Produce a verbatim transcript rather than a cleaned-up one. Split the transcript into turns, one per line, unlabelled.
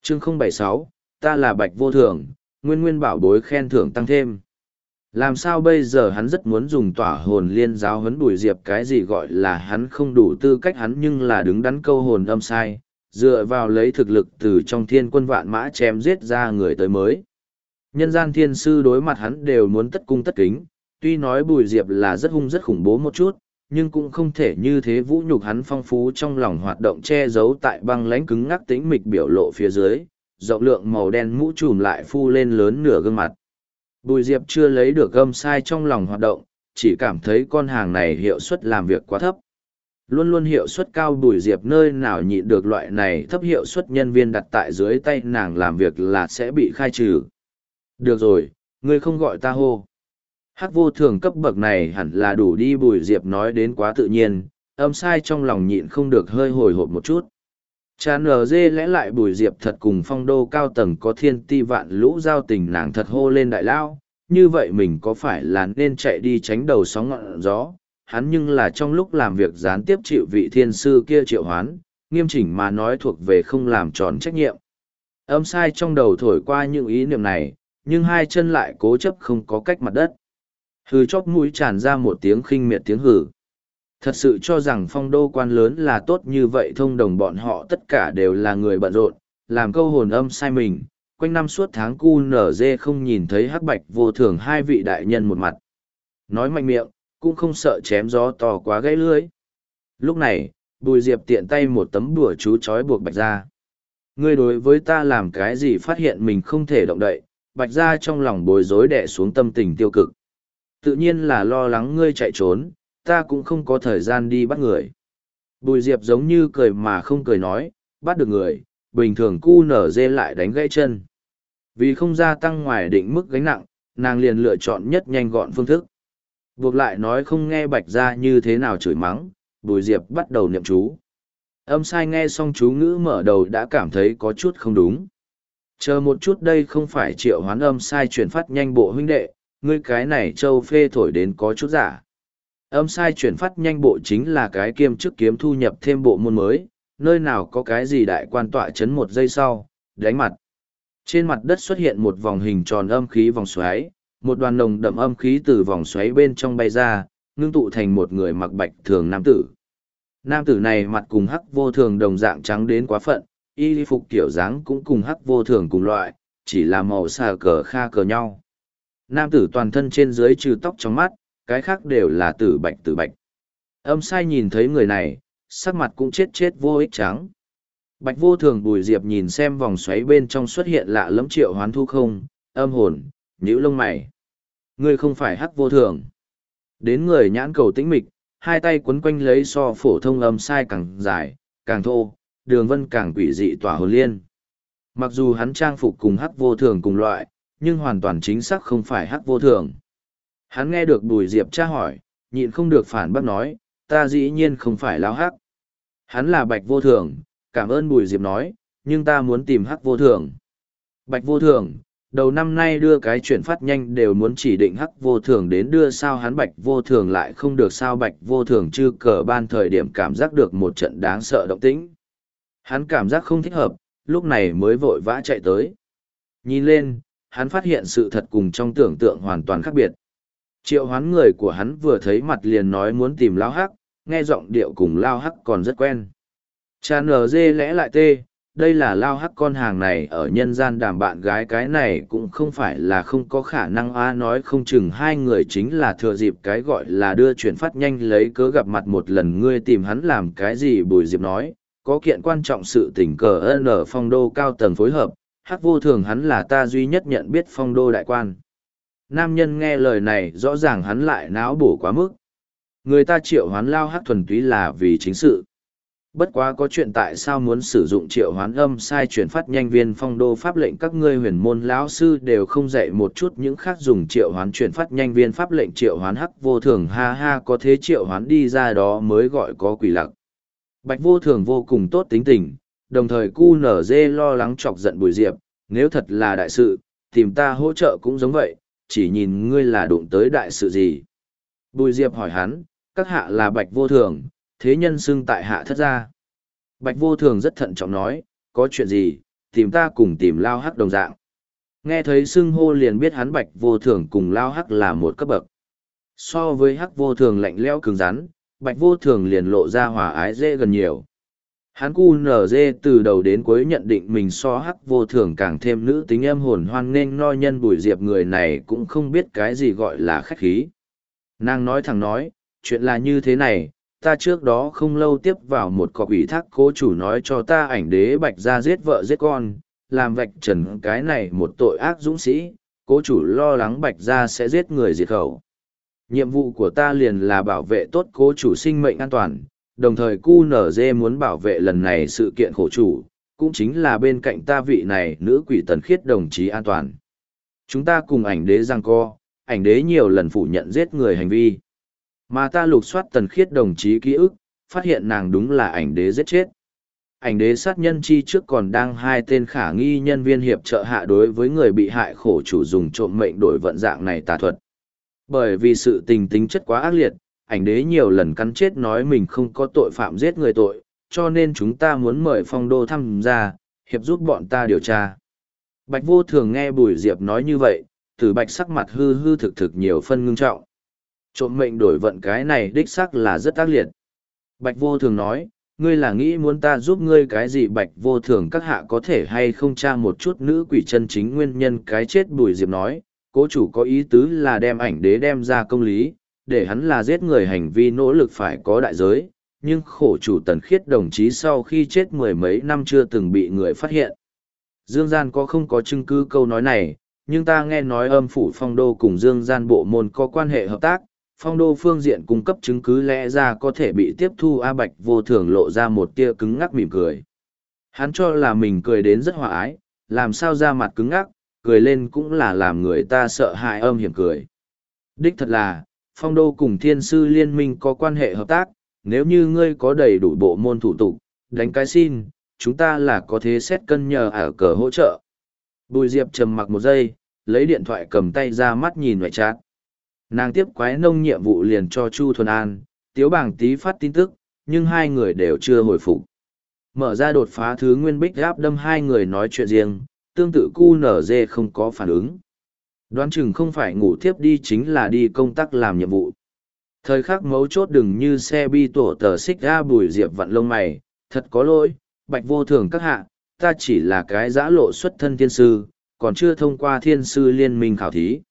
chương không bảy sáu, ta là Bạch Vô Thường, nguyên nguyên bảo bối khen thưởng tăng thêm. Làm sao bây giờ hắn rất muốn dùng tỏa hồn liên giáo huấn Bùi Diệp, cái gì gọi là hắn không đủ tư cách, hắn nhưng là đứng đắn câu hồn âm sai, dựa vào lấy thực lực từ trong thiên quân vạn mã chém giết ra người tới mới. Nhân gian thiên sư đối mặt hắn đều muốn tất cung tất kính, tuy nói Bùi Diệp là rất hung rất khủng bố một chút, nhưng cũng không thể như thế vũ nhục hắn phong phú trong lòng hoạt động che giấu tại băng lãnh cứng ngắc tĩnh mịch biểu lộ phía dưới, rộng lượng màu đen mũ trùm lại phu lên lớn nửa gương mặt. Bùi Diệp chưa lấy được âm sai trong lòng hoạt động, chỉ cảm thấy con hàng này hiệu suất làm việc quá thấp. Luôn luôn hiệu suất cao Bùi Diệp nơi nào nhịn được loại này thấp hiệu suất nhân viên đặt tại dưới tay nàng làm việc là sẽ bị khai trừ. Được rồi, ngươi không gọi ta hô. Hắc Vô Thường cấp bậc này hẳn là đủ đi, Bùi Diệp nói đến quá tự nhiên, âm sai trong lòng nhịn không được hơi hồi hộp một chút. Chán ở dê lẽ lại Bùi Diệp thật cùng phong đô cao tầng có thiên ti vạn lũ giao tình, nàng thật hô lên đại lao, như vậy mình có phải là nên chạy đi tránh đầu sóng ngọn gió, hắn nhưng là trong lúc làm việc gián tiếp chịu vị thiên sư kia triệu hoán, nghiêm chỉnh mà nói thuộc về không làm tròn trách nhiệm. Âm sai trong đầu thổi qua những ý niệm này, nhưng hai chân lại cố chấp không có cách mặt đất. Hừ, chóp mũi tràn ra một tiếng khinh miệt tiếng hừ. Thật sự cho rằng phong đô quan lớn là tốt như vậy, thông đồng bọn họ tất cả đều là người bận rộn, làm câu hồn âm sai mình, quanh năm suốt tháng cu nở dê không nhìn thấy Hắc Bạch Vô Thường hai vị đại nhân một mặt. Nói mạnh miệng, cũng không sợ chém gió to quá gãy lưới. Lúc này, Bùi Diệp tiện tay một tấm đùa chú trói buộc Bạch Gia. Ngươi đối với ta làm cái gì? Phát hiện mình không thể động đậy, Bạch Gia trong lòng bối rối đè xuống tâm tình tiêu cực. Tự nhiên là lo lắng ngươi chạy trốn, ta cũng không có thời gian đi bắt người. Bùi Diệp giống như cười mà không cười nói, bắt được người, bình thường cu nở dê lại đánh gãy chân. Vì không gia tăng ngoài định mức gánh nặng, nàng liền lựa chọn nhất nhanh gọn phương thức. Buộc lại nói không nghe Bạch Gia như thế nào chửi mắng, Bùi Diệp bắt đầu niệm chú. Âm sai nghe xong chú ngữ mở đầu đã cảm thấy có chút không đúng. Chờ một chút, đây không phải triệu hoán âm sai chuyển phát nhanh bộ huynh đệ, ngươi cái này châu phê thổi đến có chút giả. Âm sai chuyển phát nhanh bộ chính là cái kiêm chức kiếm thu nhập thêm bộ môn mới, nơi nào có cái gì đại quan tọa chấn một giây sau, đánh mặt. Trên mặt đất xuất hiện một vòng hình tròn âm khí vòng xoáy, một đoàn nồng đậm âm khí từ vòng xoáy bên trong bay ra, ngưng tụ thành một người mặc bạch thường nam tử. Nam tử này mặt cùng Hắc Vô Thường đồng dạng trắng đến quá phận, y phục kiểu dáng cũng cùng Hắc Vô Thường cùng loại, chỉ là màu xà cờ kha cờ nhau. Nam tử toàn thân trên dưới trừ tóc trong mắt, cái khác đều là tử bạch tử bạch. Âm sai nhìn thấy người này, sắc mặt cũng chết chết vô ích trắng. Bạch Vô Thường Bùi Diệp nhìn xem vòng xoáy bên trong xuất hiện lạ lẫm triệu hoán thu không, âm hồn, nhíu lông mày. Ngươi không phải Hắc Vô Thường. Đến người nhãn cầu tĩnh mịch, hai tay quấn quanh lấy so phổ thông âm sai càng dài, càng thô, đường vân càng quỷ dị tỏa hồn liên. Mặc dù hắn trang phục cùng Hắc Vô Thường cùng loại, nhưng hoàn toàn chính xác không phải Hắc Vô Thường. Hắn nghe được Bùi Diệp tra hỏi, nhịn không được phản bác nói, ta dĩ nhiên không phải Lão Hắc. Hắn là Bạch Vô Thường, cảm ơn Bùi Diệp nói, nhưng ta muốn tìm Hắc Vô Thường. Bạch Vô Thường, đầu năm nay đưa cái chuyển phát nhanh đều muốn chỉ định Hắc Vô Thường đến đưa, sao hắn Bạch Vô Thường lại không được? Sao Bạch Vô Thường chư cờ ban thời điểm cảm giác được một trận đáng sợ động tĩnh. Hắn cảm giác không thích hợp, lúc này mới vội vã chạy tới. Nhìn lên, hắn phát hiện sự thật cùng trong tưởng tượng hoàn toàn khác biệt. Triệu hoán người của hắn vừa thấy mặt liền nói muốn tìm Lao Hắc, nghe giọng điệu cùng Lao Hắc còn rất quen. Cha nở dê lẽ lại tê, đây là Lao Hắc, con hàng này ở nhân gian đàm bạn gái, cái này cũng không phải là không có khả năng a, nói không chừng hai người chính là thừa dịp cái gọi là đưa chuyển phát nhanh lấy cớ gặp mặt một lần. Ngươi tìm hắn làm cái gì? Bùi Diệp nói, có kiện quan trọng sự tình cờ ơn ở phong đô cao tầng phối hợp, Hắc Vô Thường hắn là ta duy nhất nhận biết phong đô đại quan. Nam nhân nghe lời này rõ ràng hắn lại não bổ quá mức. Người ta triệu hoán Lao Hắc thuần túy là vì chính sự. Bất quá có chuyện tại sao muốn sử dụng triệu hoán âm sai chuyển phát nhanh viên phong đô pháp lệnh, các ngươi huyền môn lão sư đều không dạy một chút những khác dùng triệu hoán chuyển phát nhanh viên pháp lệnh triệu hoán Hắc Vô Thường, ha ha, có thế triệu hoán đi ra đó mới gọi có quỷ lặc. Bạch Vô Thường vô cùng tốt tính tình, đồng thời cu nở dê lo lắng chọc giận Bùi Diệp, nếu thật là đại sự, tìm ta hỗ trợ cũng giống vậy, chỉ nhìn ngươi là đụng tới đại sự gì. Bùi Diệp hỏi hắn, các hạ là Bạch Vô Thường, thế nhân xưng tại hạ thất gia. Bạch Vô Thường rất thận trọng nói, có chuyện gì, tìm ta cùng tìm Lao Hắc đồng dạng. Nghe thấy xưng hô liền biết hắn Bạch Vô Thường cùng Lao Hắc là một cấp bậc. So với Hắc Vô Thường lạnh lẽo cứng rắn, Bạch Vô Thường liền lộ ra hòa ái dễ gần nhiều. Hắn cu nở dê từ đầu đến cuối nhận định mình so Hắc Vô Thường càng thêm nữ tính âm hồn hoan nghênh no nhân Bùi Diệp người này cũng không biết cái gì gọi là khách khí. Nàng nói thẳng nói, chuyện là như thế này, ta trước đó không lâu tiếp vào một cọc ủy thác cố chủ nói cho ta ảnh đế Bạch ra giết vợ giết con, làm vạch trần cái này một tội ác dũng sĩ, cố chủ lo lắng Bạch ra sẽ giết người diệt khẩu. Nhiệm vụ của ta liền là bảo vệ tốt cố chủ sinh mệnh an toàn, đồng thời cu nở dê muốn bảo vệ lần này sự kiện khổ chủ, cũng chính là bên cạnh ta vị này nữ quỷ tần khiết đồng chí an toàn. Chúng ta cùng ảnh đế giằng co, ảnh đế nhiều lần phủ nhận giết người hành vi. Mà ta lục soát tần khiết đồng chí ký ức, phát hiện nàng đúng là ảnh đế giết chết. Ảnh đế sát nhân chi trước còn đang hai tên khả nghi nhân viên hiệp trợ hạ đối với người bị hại khổ chủ dùng trộm mệnh đổi vận dạng này tà thuật. Bởi vì sự tình tính chất quá ác liệt, ảnh đế nhiều lần cắn chết nói mình không có tội phạm giết người tội, cho nên chúng ta muốn mời Phong Đô tham gia, hiệp giúp bọn ta điều tra. Bạch Vô Thường nghe Bùi Diệp nói như vậy, Tử Bạch sắc mặt hư hư thực thực nhiều phân ngưng trọng. Trộm mệnh đổi vận cái này đích xác là rất ác liệt. Bạch Vô Thường nói, ngươi là nghĩ muốn ta giúp ngươi cái gì? Bạch Vô Thường các hạ có thể hay không tra một chút nữ quỷ chân chính nguyên nhân cái chết? Bùi Diệp nói, cố chủ có ý tứ là đem ảnh đế đem ra công lý, để hắn là giết người hành vi nỗ lực phải có đại giới, nhưng khổ chủ tần khiết đồng chí sau khi chết mười mấy năm chưa từng bị người phát hiện. Dương gian có không có chứng cứ câu nói này, nhưng ta nghe nói âm phủ Phong Đô cùng Dương gian bộ môn có quan hệ hợp tác, Phong Đô phương diện cung cấp chứng cứ lẽ ra có thể bị tiếp thu. A Bạch Vô Thường lộ ra một tia cứng ngắc mỉm cười. Hắn cho là mình cười đến rất hòa ái, làm sao ra mặt cứng ngắc, cười lên cũng là làm người ta sợ hãi âm hiểm cười. Đích thật là, Phong Đô cùng Thiên Sư Liên minh có quan hệ hợp tác, nếu như ngươi có đầy đủ bộ môn thủ tục, đánh cái xin, chúng ta là có thế xét cân nhờ ở cờ hỗ trợ. Bùi Diệp trầm mặc một giây, lấy điện thoại cầm tay ra mắt nhìn ngoại trát. Nàng tiếp quái nông nhiệm vụ liền cho Chu Thuần An, Tiếu Bảng Tý phát tin tức, nhưng hai người đều chưa hồi phục. Mở ra đột phá thứ nguyên bích gáp đâm hai người nói chuyện riêng, tương tự cu nở dê không có phản ứng. Đoán chừng không phải ngủ tiếp đi chính là đi công tác làm nhiệm vụ. Thời khắc mấu chốt đừng như xe bi tổ tờ xích ra. Bùi Diệp vặn lông mày, thật có lỗi, Bạch Vô Thường các hạ, ta chỉ là cái giã lộ xuất thân thiên sư, còn chưa thông qua thiên sư liên minh khảo thí.